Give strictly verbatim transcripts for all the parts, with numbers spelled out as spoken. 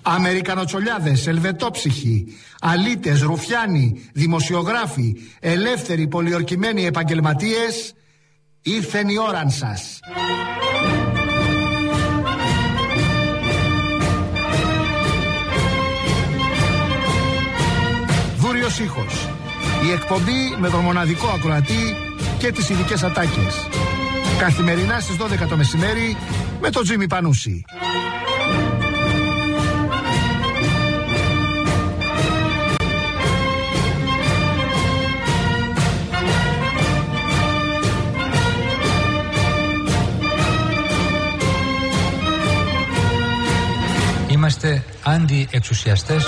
Αμερικανοτσολιάδες, ελβετόψυχοι, αλήτες, ρουφιάνοι, δημοσιογράφοι, ελεύθεροι, πολιορκημένοι επαγγελματίες, ήρθεν η ώραν σας. Δούριος ήχος. Η εκπομπή με τον μοναδικό ακροατή και τις ειδικές ατάκες. Καθημερινά στις δώδεκα το μεσημέρι με τον Τζίμι Πανούση. Είμαστε αντιεξουσιαστές.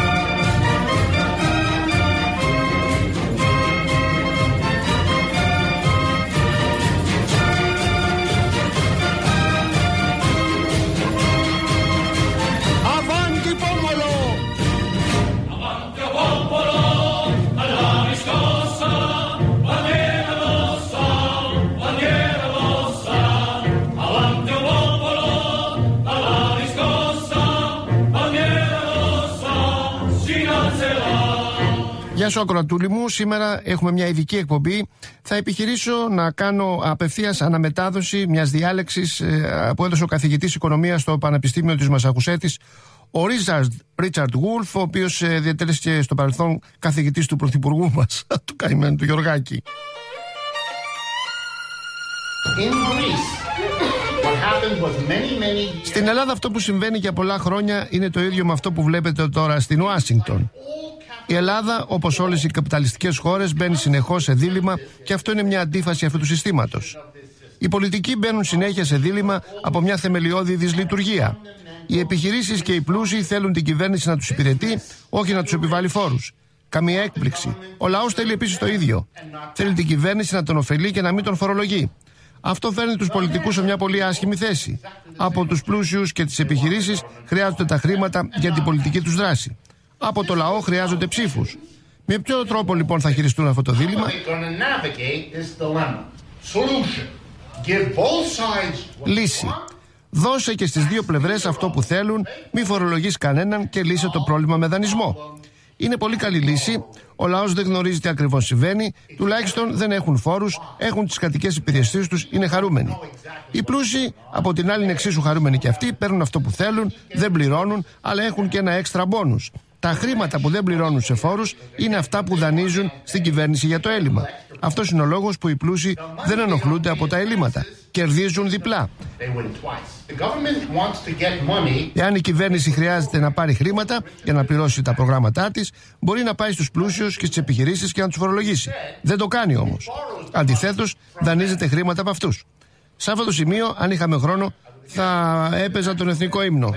Γεια σου ακροατούλη μου, σήμερα έχουμε μια ειδική εκπομπή. Θα επιχειρήσω να κάνω απευθείας αναμετάδοση μιας διάλεξης ε, που έδωσε ο καθηγητής οικονομίας στο Πανεπιστήμιο της Μασαχουσέτης, ο Ρίτσαρντ Γουλφ, ο οποίος ε, διατέλεσε στο παρελθόν καθηγητής του πρωθυπουργού μας, του καημένου του Γιωργάκη. Στην Ελλάδα αυτό που συμβαίνει για πολλά χρόνια είναι το ίδιο με αυτό που βλέπετε τώρα στην Ουάσιγκτον. Η Ελλάδα, όπως όλες οι καπιταλιστικές χώρες, μπαίνει συνεχώς σε δίλημμα και αυτό είναι μια αντίφαση αυτού του συστήματος. Οι πολιτικοί μπαίνουν συνέχεια σε δίλημμα από μια θεμελιώδη δυσλειτουργία. Οι επιχειρήσεις και οι πλούσιοι θέλουν την κυβέρνηση να τους υπηρετεί, όχι να τους επιβάλλει φόρους. Καμία έκπληξη. Ο λαός θέλει επίσης το ίδιο. Θέλει την κυβέρνηση να τον ωφελεί και να μην τον φορολογεί. Αυτό φέρνει τους πολιτικούς σε μια πολύ άσχημη θέση. Από τους πλούσιους και τις επιχειρήσεις χρειάζονται τα χρήματα για την πολιτική τους δράση. Από το λαό χρειάζονται ψήφους. Με ποιο τρόπο λοιπόν θα χειριστούν αυτό το δίλημμα? Λύση. Δώσε και στις δύο πλευρές αυτό που θέλουν, μη φορολογείς κανέναν και λύσε το πρόβλημα με δανεισμό. Είναι πολύ καλή λύση. Ο λαός δεν γνωρίζει τι ακριβώς συμβαίνει, τουλάχιστον δεν έχουν φόρους, έχουν τις κρατικές υπηρεσίες τους, είναι χαρούμενοι. Οι πλούσιοι, από την άλλη, είναι εξίσου χαρούμενοι και αυτοί, παίρνουν αυτό που θέλουν, δεν πληρώνουν, αλλά έχουν και ένα έξτρα μπόνους. Τα χρήματα που δεν πληρώνουν σε φόρους είναι αυτά που δανείζουν στην κυβέρνηση για το έλλειμμα. Αυτός είναι ο λόγος που οι πλούσιοι δεν ενοχλούνται από τα ελλείμματα. Κερδίζουν διπλά. Εάν η κυβέρνηση χρειάζεται να πάρει χρήματα για να πληρώσει τα προγράμματά της, μπορεί να πάει στους πλούσιους και στις επιχειρήσεις και να τους φορολογήσει. Δεν το κάνει όμως. Αντιθέτως, δανείζεται χρήματα από αυτούς. Σε αυτό το σημείο, αν είχαμε χρόνο, θα έπαιζα τον εθνικό ύμνο.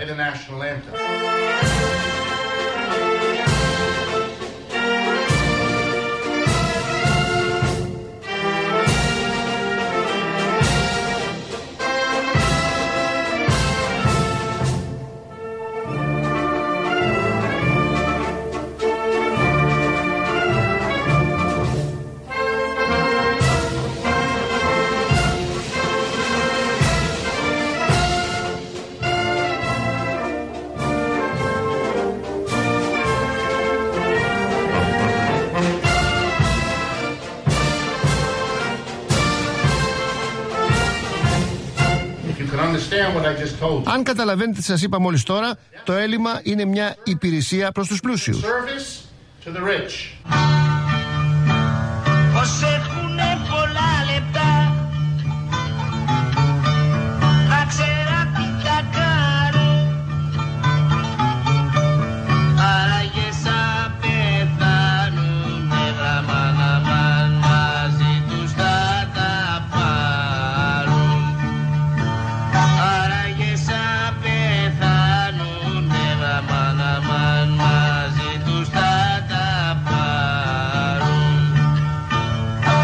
Αν καταλαβαίνετε τι σας είπα μόλις τώρα, το έλλειμμα είναι μια υπηρεσία προς τους πλούσιους. Πως έχουνε πολλά λεπτά να ξέρα τι θα κάνει, άραγε σαν πεθάνουνε γραμμά να παν μαζί τους θα τα πάρουν, άραγε σαν πεθάνουνε γραμμά να παν μαζί τους θα τα πάρουν.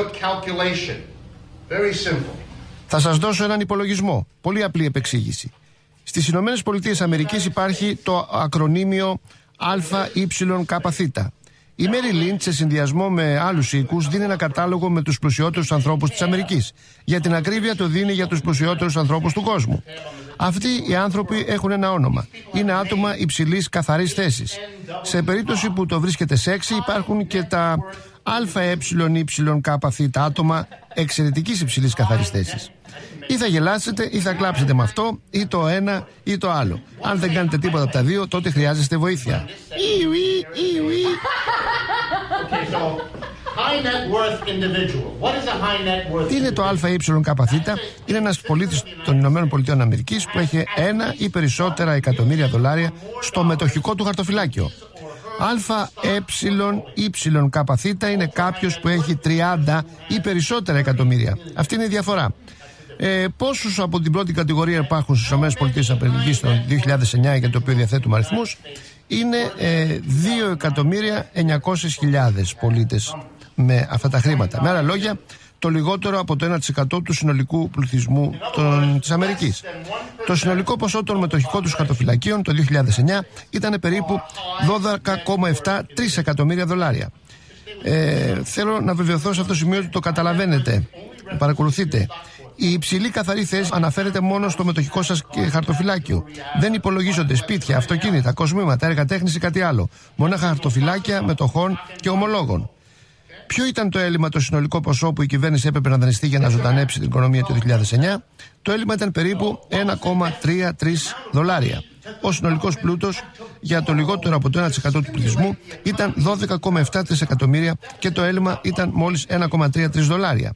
calculation. Very simple. Θα σας δώσω έναν υπολογισμό. Πολύ απλή επεξήγηση. Στις Ηνωμένες Πολιτείες Αμερικής υπάρχει το ακρονίμιο ΑΙΚΘ. Η Μέρι Λίντ, σε συνδυασμό με άλλους οίκους, δίνει ένα κατάλογο με τους πλουσιότερους ανθρώπους της Αμερικής. Για την ακρίβεια, το δίνει για τους πλουσιότερους ανθρώπους του κόσμου. Αυτοί οι άνθρωποι έχουν ένα όνομα. Είναι άτομα υψηλής καθαρής θέσης. Σε περίπτωση που το βρίσκεται σεξι, υπάρχουν και τα ΑΕΙΚΘ άτομα εξαιρετικής υψηλής καθαρής θέσης. Ή θα γελάσετε ή θα κλάψετε με αυτό, ή το ένα ή το άλλο. Αν δεν κάνετε τίποτα από τα δύο, τότε χρειάζεστε βοήθεια. Τι είναι το ΑΙΚΘ? Είναι ένας πολίτης των Ηνωμένων Πολιτειών Αμερικής που έχει ένα ή περισσότερα εκατομμύρια δολάρια στο μετοχικό του χαρτοφυλάκιο. ΑΕΙΚΘ είναι κάποιος που έχει τριάντα ή περισσότερα εκατομμύρια. Αυτή είναι η διαφορά. Ε, πόσους από την πρώτη κατηγορία υπάρχουν στις ΗΠΑ το δύο χιλιάδες εννιά, για το οποίο διαθέτουμε αριθμούς? Είναι ε, δύο εκατομμύρια εννιακόσιες χιλιάδες πολίτες με αυτά τα χρήματα. Με άλλα λόγια, το λιγότερο από το ένα τοις εκατό του συνολικού πληθυσμού των, της Αμερικής. Το συνολικό ποσό των μετοχικών τους χαρτοφυλακίων το δύο χιλιάδες εννιά ήταν περίπου δώδεκα κόμμα επτά εκατομμύρια δολάρια. Ε, θέλω να βεβαιωθώ σε αυτό το σημείο ότι το καταλαβαίνετε, παρακολουθείτε. Η υψηλή καθαρή θέση αναφέρεται μόνο στο μετοχικό σας χαρτοφυλάκιο. Δεν υπολογίζονται σπίτια, αυτοκίνητα, κοσμήματα, έργα τέχνης ή κάτι άλλο. Μονάχα χαρτοφυλάκια μετοχών και ομολόγων. Ποιο ήταν το έλλειμμα, το συνολικό ποσό που η κυβέρνηση έπρεπε να δανειστεί για να ζωντανέψει την οικονομία του δύο χιλιάδες εννιά? Το έλλειμμα ήταν περίπου ένα κόμμα τριάντα τρία δολάρια. Ο συνολικός πλούτος για το λιγότερο από το ένα τοις εκατό του πληθυσμού ήταν δώδεκα κόμμα επτά εκατομμύρια και το έλλειμμα ήταν μόλις ένα κόμμα τριάντα τρία δολάρια.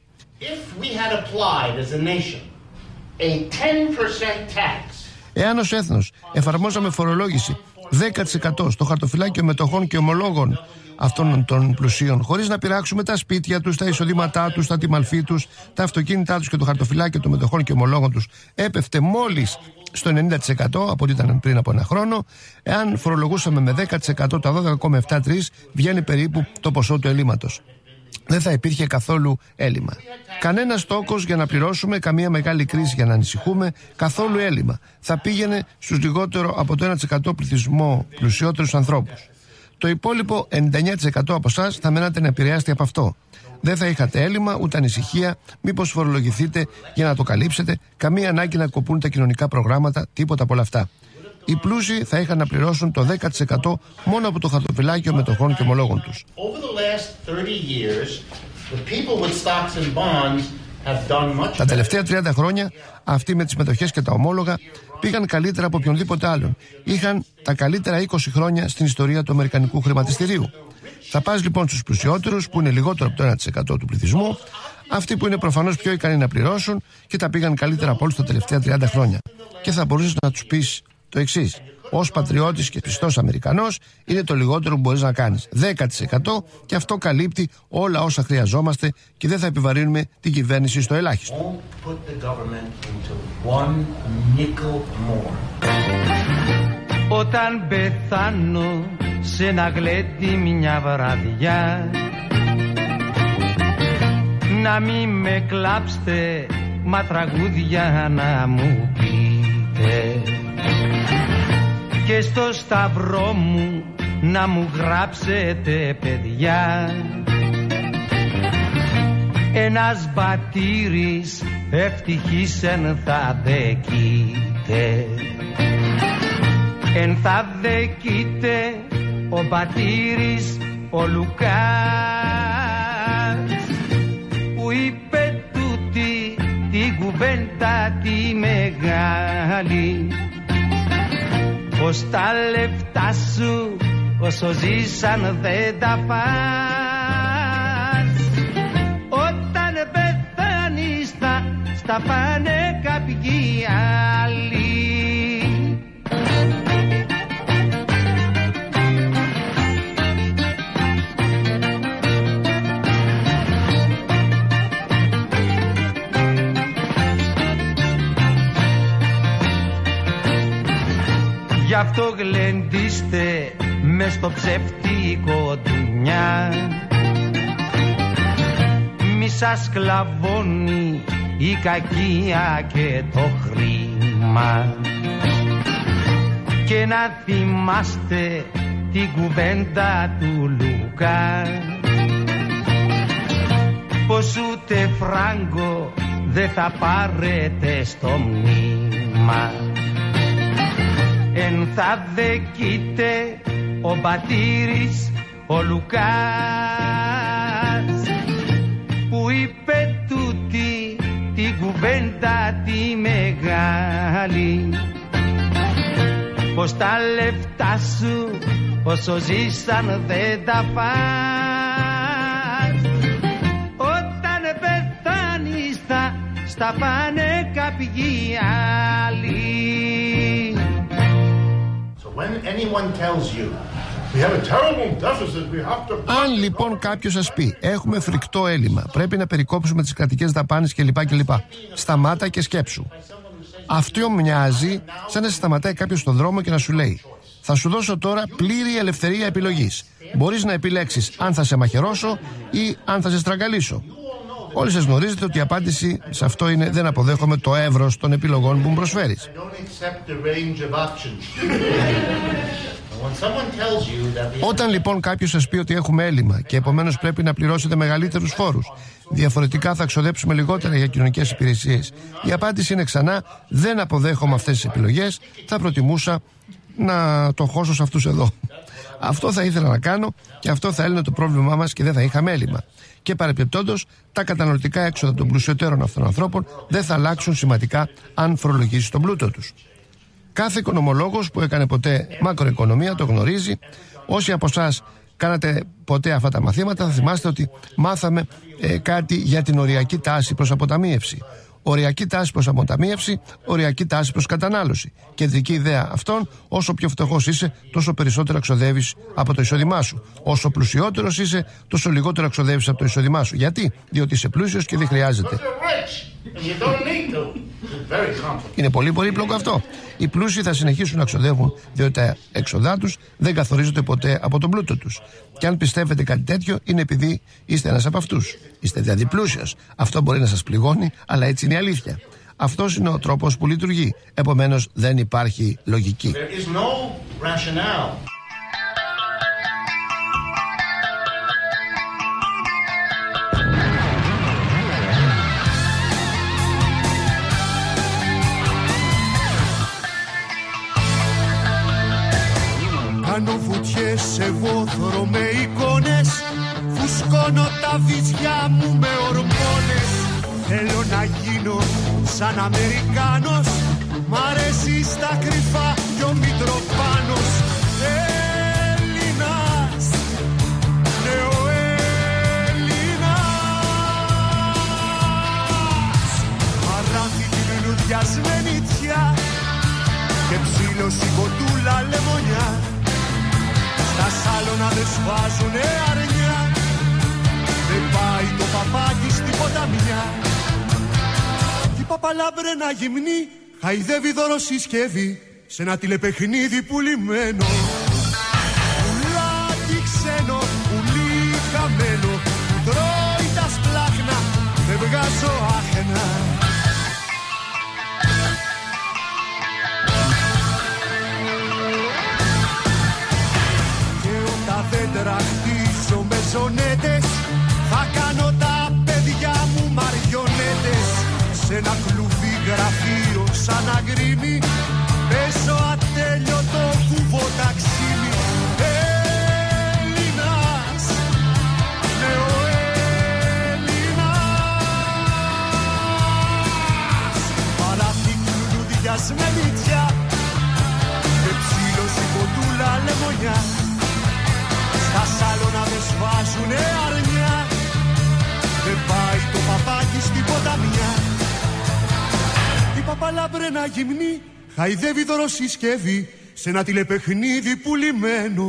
Εάν ως έθνος εφαρμόζαμε φορολόγηση δέκα τοις εκατό στο χαρτοφυλάκιο μετοχών και ομολόγων αυτών των πλουσίων, χωρίς να πειράξουμε τα σπίτια τους, τα εισοδήματά τους, τα τιμαλφή τους, τα αυτοκίνητά τους και το χαρτοφυλάκιο των μετοχών και ομολόγων τους, έπεφτε μόλις στο ενενήντα τοις εκατό από ό,τι ήταν πριν από ένα χρόνο. Εάν φορολογούσαμε με δέκα τοις εκατό τα δώδεκα κόμμα επτά τρία, βγαίνει περίπου το ποσό του ελλείμματος. Δεν θα υπήρχε καθόλου έλλειμμα. Κανένα τόκος για να πληρώσουμε, καμία μεγάλη κρίση για να ανησυχούμε, καθόλου έλλειμμα. Θα πήγαινε στους λιγότερο από το ένα τοις εκατό πληθυσμό πλουσιότερους ανθρώπους. Το υπόλοιπο ενενήντα εννέα τοις εκατό από εσάς θα μένατε να επηρεάσετε από αυτό. Δεν θα είχατε έλλειμμα ούτε ανησυχία, μήπως φορολογηθείτε για να το καλύψετε, καμία ανάγκη να κοπούν τα κοινωνικά προγράμματα, τίποτα από όλα αυτά. Οι πλούσιοι θα είχαν να πληρώσουν το δέκα τοις εκατό μόνο από το χαρτοφυλάκιο μετοχών και ομολόγων τους. Τα τελευταία τριάντα χρόνια αυτοί με τις μετοχές και τα ομόλογα πήγαν καλύτερα από οποιονδήποτε άλλον. Είχαν τα καλύτερα είκοσι χρόνια στην ιστορία του αμερικανικού χρηματιστηρίου. Θα πας λοιπόν στους πλουσιότερους, που είναι λιγότερο από το ένα τοις εκατό του πληθυσμού, αυτοί που είναι προφανώς πιο ικανοί να πληρώσουν και τα πήγαν καλύτερα από όλους τα τελευταία τριάντα χρόνια. Και θα μπορούσες να τους πεις το εξής: ως πατριώτης και πιστός Αμερικανός, είναι το λιγότερο που μπορείς να κάνεις. δέκα τοις εκατό, και αυτό καλύπτει όλα όσα χρειαζόμαστε και δεν θα επιβαρύνουμε την κυβέρνηση στο ελάχιστο. Όταν πεθάνω σε ένα γλέντι μια βραδιά, να μη με κλάψτε, μα τραγούδια να μου πείτε, και στο σταυρό μου να μου γράψετε, παιδιά, ένας μπατήρης ευτυχής εν θα δεκείτε. Εν θα δεκείτε ο μπατήρης ο Λουκάς, που είπε τούτη την κουβέντα τη μεγάλη, πως τα λεφτά σου όσο ζήσαν δεν τα φας, όταν πεθάνεις θα στα πάνε κάποιοι άλλοι. Γι' αυτό γλεντήστε μες στο ψεύτικο ντουνιά, μη σας σκλαβώνει η κακία και το χρήμα. Και να θυμάστε την κουβέντα του Λουκά, πως ούτε φράγκο δεν θα πάρετε στο μνήμα. Εν θα δεκείτε ο πατήρης ο Λουκάς, που είπε τούτη την κουβέντα τη μεγάλη, πως τα λεφτά σου όσο ζήσαν δεν τα φας, όταν πεθάνεις θα στα πάνε κάποιοι άλλοι. So when anyone tells you we have a terrible deficit, we have to... Αν λοιπόν κάποιος σας πει έχουμε φρικτό έλλειμμα, πρέπει να περικόψουμε τις κρατικές δαπάνες κλπ. κλπ. Σταμάτα και σκέψου. Αυτό μοιάζει σαν να σε σταματάει κάποιος στον δρόμο και να σου λέει: θα σου δώσω τώρα πλήρη ελευθερία επιλογής. Μπορείς να επιλέξεις αν θα σε μαχαιρώσω ή αν θα σε στραγγαλίσω. Όλοι σας γνωρίζετε ότι η απάντηση σε αυτό είναι: δεν αποδέχομαι το εύρος των επιλογών που μου προσφέρεις. Όταν λοιπόν κάποιος σας πει ότι έχουμε έλλειμμα και επομένως πρέπει να πληρώσετε μεγαλύτερους φόρους, διαφορετικά θα ξοδέψουμε λιγότερα για κοινωνικές υπηρεσίες, η απάντηση είναι ξανά: δεν αποδέχομαι αυτές τις επιλογές, θα προτιμούσα να το χώσω σε αυτούς εδώ. Αυτό θα ήθελα να κάνω και αυτό θα έλυνε το πρόβλημά μας και δεν θα είχαμε έλλειμμα. Και παρεπιπτόντως, τα καταναλωτικά έξοδα των πλουσιωτέρων αυτών ανθρώπων δεν θα αλλάξουν σημαντικά αν φορολογήσει τον πλούτο τους. Κάθε οικονομολόγος που έκανε ποτέ μακροοικονομία το γνωρίζει. Όσοι από εσάς κάνατε ποτέ αυτά τα μαθήματα θα θυμάστε ότι μάθαμε ε, κάτι για την οριακή τάση προς αποταμίευση. Οριακή τάση προς αποταμίευση, οριακή τάση προς κατανάλωση. Κεντρική ιδέα αυτών: όσο πιο φτωχός είσαι, τόσο περισσότερο εξοδεύεις από το εισόδημά σου. Όσο πλουσιότερος είσαι, τόσο λιγότερο εξοδεύεις από το εισόδημά σου. Γιατί? Διότι είσαι πλούσιος και δεν χρειάζεται. Είναι πολύ πολύπλοκο αυτό. Οι πλούσιοι θα συνεχίσουν να εξοδεύουν, διότι τα έξοδά τους δεν καθορίζονται ποτέ από τον πλούτο τους. Και αν πιστεύετε κάτι τέτοιο, είναι επειδή είστε ένας από αυτούς. Είστε δηλαδή πλούσιος. Αυτό μπορεί να σας πληγώνει, αλλά έτσι είναι η αλήθεια. Αυτός είναι ο τρόπος που λειτουργεί. Επομένως, δεν υπάρχει λογική. Κάνω βουτιές σε βόθρο με εικόνες, φουσκώνω τα βυζιά μου με ορμόνες. Θέλω να γίνω σαν Αμερικάνος, μ' αρέσει στα κρυφά κι ο Μητροπάνος. Έλληνας, νεοέλληνας, παράθηκη λουλουδιασμένη τιά και ψήλωση κοντούλα λεμονιά. Στα σάλωνα δεν σφάζουνε αρνιά, δεν πάει το παπάκι στην ποταμιά. Κι η παπαλάμπρενα γυμνή χαϊδεύει δωροσυσκεύη σε ένα τηλεπαιχνίδι πουλημένο. Πουλάκι ξένο, πουλί χαμένο, τρώει τα σπλάχνα, δεν βγάζω άχνα. Δέντρα χτίσω με ζωνέτες, θα κάνω τα παιδιά μου μαριονέτες. Σε ένα κλουβί γραφείο σαν αγκρίμι, παίζω ατέλειωτο κουβό ταξίμι. Έλληνας, νεοέλληνας, παράθηκη λουλουδιασμένη τιά και ψήλωση κοντούλα λεμονιά. Τα σάλωνα δεν σβάζουνε αρνιά, δεν πάει το παπάκι στην ποταμιά. Η παπαλάμπρενα γυμνή χαϊδεύει δωροσυσκεύη σε ένα τηλεπαιχνίδι πουλημένο.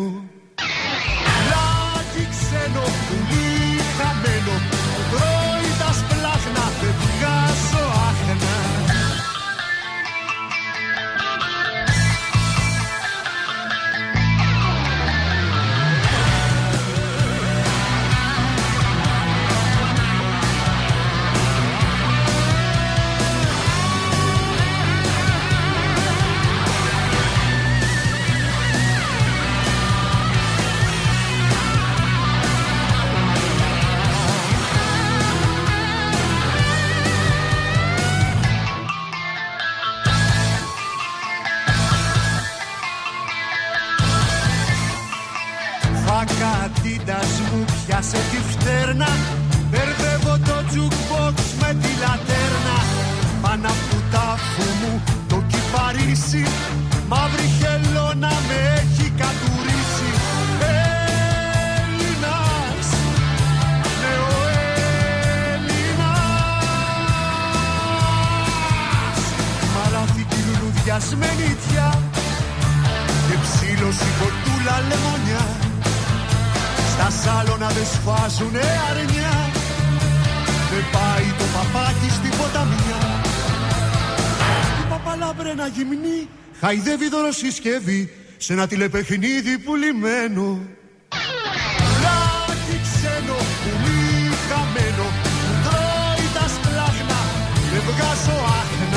Λάκι ξένο, πουλί χαμένο, τρώει τα σπλάχνα, δεν βγάζω άχνα. πλακατίτας μου πιάσε τη φτέρνα. Μπερδεύω το jukebox με τη λατέρνα. Πάνω απ' του τάφου μου το κυπαρίσι, μαύρη χελώνα με έχει κατουρίσει. Έλληνας, ναι ο Έλληνας. Μαλάθηκε λουλουδιασμένη τιά και ψήλωση κοτούλα λεμονιά. Στα σάλωνα δε σφάζουνε αρνιά. Δεν πάει το παπάκι στην ποταμιά. Η παπαλάμπρενα γυμνή χαϊδεύει δωροσυσκευή σε ένα τηλεπαιχνίδι πουλημένο. Πουλάκι ξένο, πουλί χαμένο, που τρώει τα σπλάχνα, δεν βγάζω άχνα.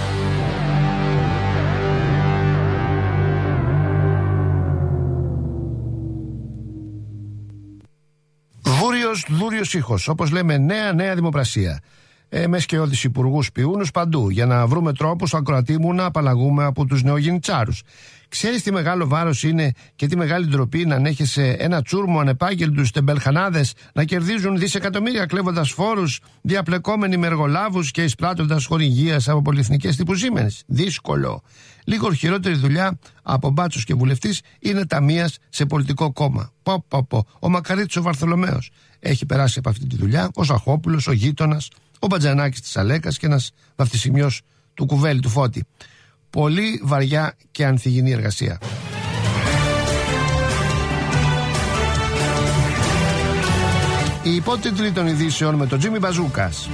Βούριος, δούριος ήχος, όπως λέμε, νέα νέα δημοπρασία. Ε, με σκαιώδεις υπουργούς πιούνους παντού, για να βρούμε τρόπους ακροατή μου να απαλλαγούμε από τους νεογεννητσάρους. Ξέρεις τι μεγάλο βάρος είναι και τι μεγάλη ντροπή να ανέχεσαι ένα τσούρμο ανεπάγγελτους τεμπελχανάδες να κερδίζουν δισεκατομμύρια κλέβοντας φόρους, διαπλεκόμενοι με εργολάβους και εισπράττοντας χορηγίας από πολυεθνικές τύπου Siemens. Δύσκολο. Λίγο χειρότερη δουλειά από μπάτσος και βουλευτής είναι ταμείας σε πολιτικό κόμμα. Πω, πω, πω. Ο Μακαρίτης ο Βαρθολομέος έχει περάσει από αυτή τη δουλειά, ο Ζαχόπουλος, ο γείτονας, ο Μπατζανάκης της Αλέκας και ένας βαφτισιμιός του Κουβέλη του Φώτη. Πολύ βαριά και ανθυγιεινή εργασία. Οι υπότιτλοι των ειδήσεων με τον Τζίμι Μπαζούκας.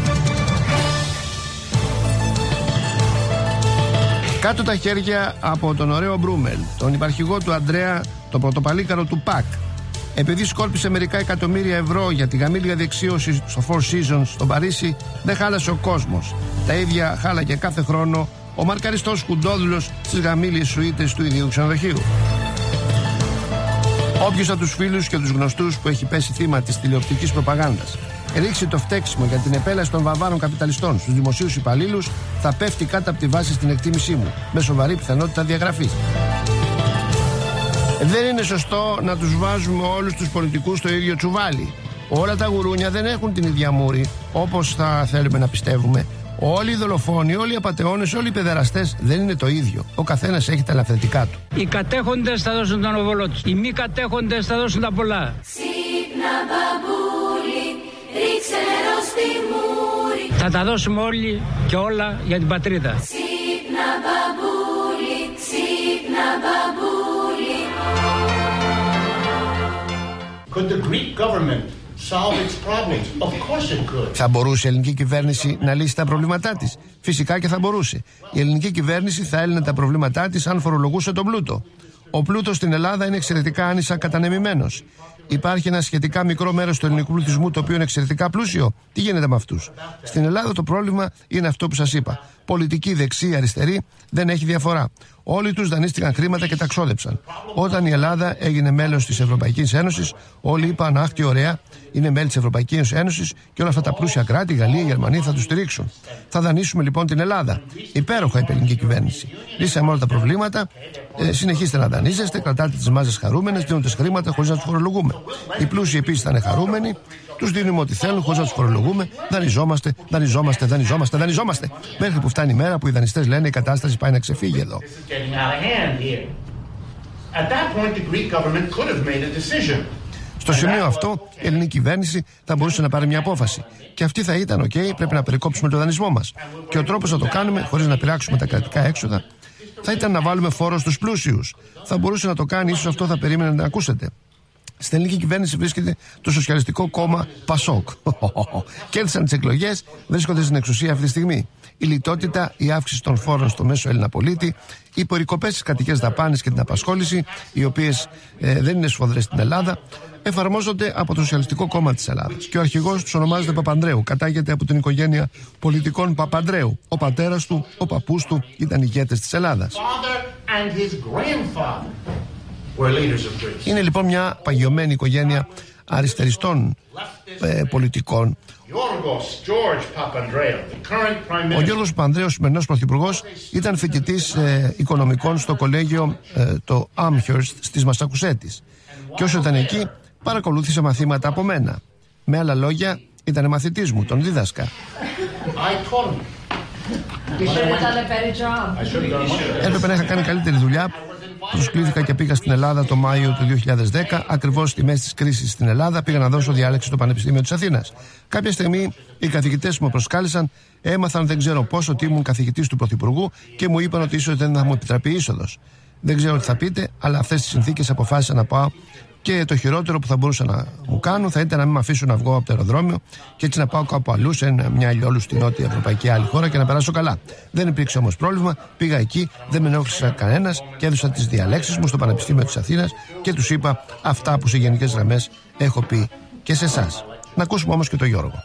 Κάτω τα χέρια από τον ωραίο Μπρούμελ, τον υπαρχηγό του Αντρέα, τον πρωτοπαλίκαρο του ΠΑΚ. Επειδή σκόρπισε μερικά εκατομμύρια ευρώ για τη γαμήλια δεξίωση στο Four Seasons στο Παρίσι, δεν χάλασε ο κόσμος. Τα ίδια χάλαγε κάθε χρόνο ο μαρκαριστός Κουντόδουλος στις γαμήλιες σουίτες του ιδίου ξενοδοχείου. Όποιος από τους φίλους και τους γνωστούς που έχει πέσει θύμα της τηλεοπτικής προπαγάνδας ρίξει το φταίξιμο για την επέλαση των βαβάρων καπιταλιστών στους δημοσίους υπαλλήλους, θα πέφτει κάτω από τη βάση στην εκτίμησή μου, με σοβαρή πιθανότητα διαγραφής. Δεν είναι σωστό να τους βάζουμε όλους τους πολιτικούς στο ίδιο τσουβάλι. Όλα τα γουρούνια δεν έχουν την ίδια μούρη, όπως θα θέλουμε να πιστεύουμε. Όλοι οι δολοφόνοι, όλοι οι απατεώνες, όλοι οι παιδεραστές δεν είναι το ίδιο. Ο καθένας έχει τα ελαφθετικά του. Οι κατέχοντες θα δώσουν τον οβολό τους. Οι μη κατέχοντες θα δώσουν τα πολλά. Ξύπνα μπαμπούλι, ρίξε νερό στη μούρη. Θα τα δώσουμε όλοι και όλα για την πατρίδα. Ξύπνα μπαμπούλι, ξύπνα μπαμπούλι. Could the Greek government solve its problems? Of course it could. Θα μπορούσε η ελληνική κυβέρνηση να λύσει τα προβλήματά της? Φυσικά και θα μπορούσε. Η ελληνική κυβέρνηση θα έλυνε τα προβλήματά της αν φορολογούσε τον πλούτο. Ο πλούτος στην Ελλάδα είναι εξαιρετικά άνισα κατανεμημένος. Υπάρχει ένα σχετικά μικρό μέρος του ελληνικού πληθυσμού το οποίο είναι εξαιρετικά πλούσιο. Τι γίνεται με αυτούς? Στην Ελλάδα το πρόβλημα είναι αυτό που σας είπα. Πολιτική δεξί, αριστερή δεν έχει διαφορά. Όλοι τους δανείστηκαν χρήματα και τα ξόδεψαν. Όταν η Ελλάδα έγινε μέλος της Ευρωπαϊκής Ένωσης, όλοι είπαν: αχ, τι ωραία, είναι μέλη της Ευρωπαϊκής Ένωσης και όλα αυτά τα πλούσια κράτη, η Γαλλία, η Γερμανία θα τους στηρίξουν. Θα δανείσουμε λοιπόν την Ελλάδα. Υπέροχα η ελληνική κυβέρνηση. Λύσαμε όλα τα προβλήματα. Ε, συνεχίστε να δανείζεστε, κρατάτε τις μάζες χαρούμενες, δίνοντας χρήματα χωρίς να τους φορολογούμε. Οι πλούσιοι επίσης θα είναι χαρούμενοι, τους δίνουμε ό,τι θέλουν χωρίς να τους φορολογούμε. Δανειζόμαστε, δανειζόμαστε, δανειζόμαστε, δανειζόμαστε. Μέχρι που φτάνει η μέρα που οι δανειστές λένε: η κατάσταση πάει να ξεφύγει εδώ. Στο σημείο αυτό, η ελληνική κυβέρνηση θα μπορούσε να πάρει μια απόφαση. Και αυτή θα ήταν: OK, πρέπει να περικόψουμε το δανεισμό μας. Και ο τρόπος να το κάνουμε, χωρίς να πειράξουμε τα κρατικά έξοδα, θα ήταν να βάλουμε φόρο στους πλούσιους. Θα μπορούσε να το κάνει, ίσως αυτό θα περίμενε να ακούσετε. Στην ελληνική κυβέρνηση βρίσκεται το Σοσιαλιστικό Κόμμα Πασόκ. Κέρδισαν τις εκλογές, βρίσκονται στην εξουσία αυτή τη στιγμή. Η λιτότητα, η αύξηση των φόρων στο μέσο Έλληνα πολίτη, οι περικοπές στις κρατικές δαπάνες και την απασχόληση, οι οποίες ε, δεν είναι σφοδρές στην Ελλάδα, εφαρμόζονται από το Σοσιαλιστικό Κόμμα της Ελλάδας. Και ο αρχηγός τους ονομάζεται Παπανδρέου. Κατάγεται από την οικογένεια πολιτικών Παπανδρέου. Ο πατέρας του, ο παππούς του ήταν ηγέτες της Ελλάδας. Είναι λοιπόν μια παγιωμένη οικογένεια αριστεριστών ε, πολιτικών. Ο Γιώργος Παπανδρέου, ο σημερινός πρωθυπουργός, ήταν φοιτητής ε, οικονομικών στο κολέγιο ε, το Amherst στις Μασακουσέτης. Και όσο ήταν εκεί, παρακολούθησε μαθήματα από μένα. Με άλλα λόγια, ήταν μαθητής μου, τον δίδασκα. Έπρεπε να είχα κάνει καλύτερη δουλειά. Προσκλήθηκα και πήγα στην Ελλάδα το Μάιο του δύο χιλιάδες δέκα, ακριβώς στη μέση της κρίσης στην Ελλάδα. Πήγα να δώσω διάλεξη στο Πανεπιστήμιο της Αθήνας. Κάποια στιγμή οι καθηγητές που με προσκάλεσαν έμαθαν δεν ξέρω πώς ότι ήμουν καθηγητής του Πρωθυπουργού και μου είπαν ότι ίσως δεν θα μου επιτραπεί είσοδος. Δεν ξέρω τι θα πείτε, αλλά αυτές τις συνθήκες αποφάσισα να πάω. Και το χειρότερο που θα μπορούσαν να μου κάνουν θα ήταν να μην με αφήσουν να βγω από το αεροδρόμιο και έτσι να πάω κάπου αλλού, σε μια αλλιόλου στη νότια ευρωπαϊκή άλλη χώρα και να περάσω καλά. Δεν υπήρξε όμως πρόβλημα. Πήγα εκεί, δεν με ενόχλησε κανένας και έδωσα τις διαλέξεις μου στο Πανεπιστήμιο της Αθήνας και τους είπα αυτά που σε γενικές γραμμές έχω πει και σε εσάς. Να ακούσουμε όμως και τον Γιώργο.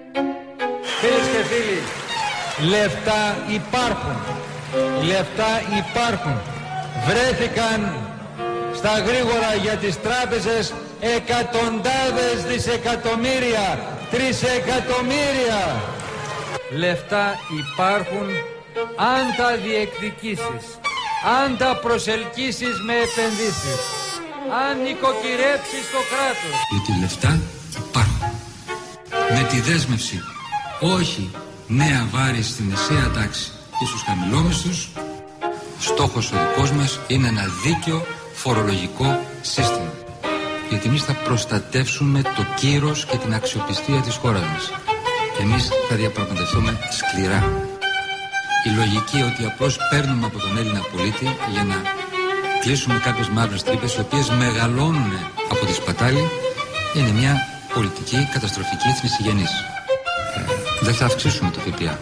Φίλες και φίλοι, λεφτά υπάρχουν. Λεφτά υπάρχουν. Βρέθηκαν στα γρήγορα για τις τράπεζες εκατοντάδες δισεκατομμύρια, τρισεκατομμύρια. Λεφτά υπάρχουν αν τα διεκδικήσεις, αν τα προσελκύσεις με επενδύσεις, αν νοικοκυρέψεις το κράτος. Γιατί λεφτά υπάρχουν. Με τη δέσμευση όχι νέα βάρη στη μεσαία τάξη και στους χαμηλόμισθους, στόχος ο δικός μας είναι ένα δίκαιο φορολογικό σύστημα. Γιατί εμείς θα προστατεύσουμε το κύρος και την αξιοπιστία της χώρας μας. Και εμείς θα διαπραγματευτούμε σκληρά. Η λογική ότι απλώς παίρνουμε από τον Έλληνα πολίτη για να κλείσουμε κάποιες μαύρες τρύπες, οι οποίες μεγαλώνουν από τη σπατάλη, είναι μια πολιτική καταστροφική θνησιγενής. Ε, δεν θα αυξήσουμε το ΦΠΑ.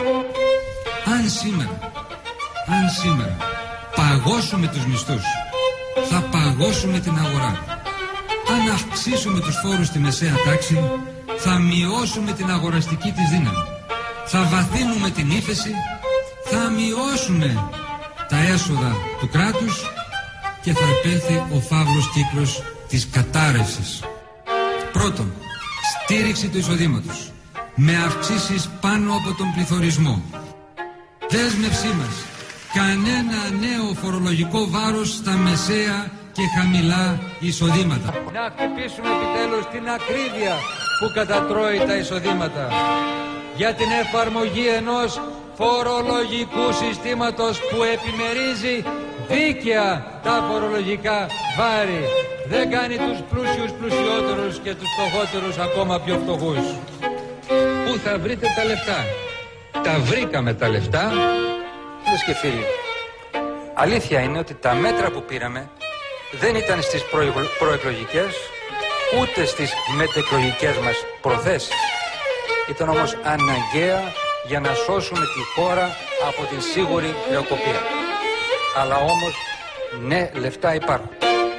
Αν σήμερα, αν σήμερα παγώσουμε τους μισθούς, θα παγώσουμε την αγορά. Αν αυξήσουμε τους φόρους στη μεσαία τάξη, θα μειώσουμε την αγοραστική της δύναμη. Θα βαθύνουμε την ύφεση, θα μειώσουμε τα έσοδα του κράτους και θα επέλθει ο φαύλος κύκλος της κατάρρευσης. Πρώτον, στήριξη του εισοδήματος με αυξήσεις πάνω από τον πληθωρισμό. Δέσμευσή μας. Κανένα νέο φορολογικό βάρος στα μεσαία και χαμηλά εισοδήματα. Να χτυπήσουμε επιτέλους την ακρίβεια που κατατρώει τα εισοδήματα. Για την εφαρμογή ενός φορολογικού συστήματος που επιμερίζει δίκαια τα φορολογικά βάρη. Δεν κάνει τους πλούσιους πλουσιότερους και τους φτωχότερους ακόμα πιο φτωχούς. Πού θα βρείτε τα λεφτά? Τα βρήκαμε τα λεφτά. Φίλες και φίλοι, αλήθεια είναι ότι τα μέτρα που πήραμε δεν ήταν στις προεκλογικές ούτε στις μετεκλογικές μας προθέσεις. Ήταν όμως αναγκαία για να σώσουμε τη χώρα από την σίγουρη χρεοκοπία. Αλλά όμως, ναι, λεφτά υπάρχουν.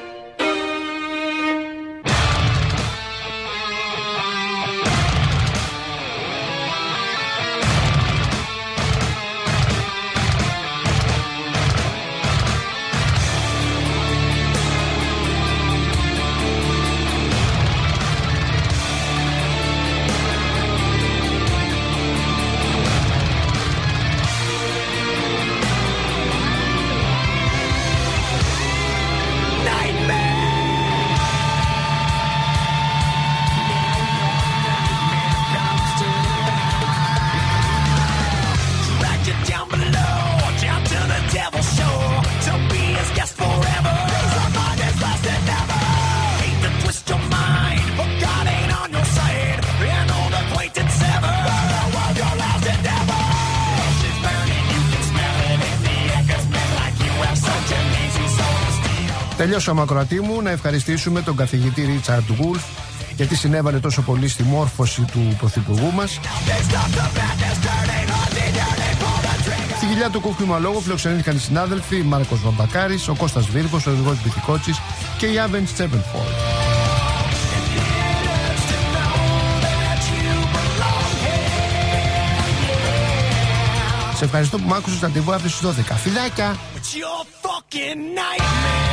Τελειώσαμε, ακροατή μου, να ευχαριστήσουμε τον καθηγητή Ρίτσαρντ Γουλφ γιατί συνέβαλε τόσο πολύ στη μόρφωση του Πρωθυπουργού μας. Στη κοιλιά του κούκκινου αλόγου φιλοξενήθηκαν οι συνάδελφοι Μάρκος Βαμπακάρης, ο Κώστας Βίρκος, ο Οδηγός Μπιθικότσης και η Avenged Sevenfold. Σε ευχαριστώ που μ' άκουσες, ραντεβού αύριο στις δώδεκα. Φιλάκια!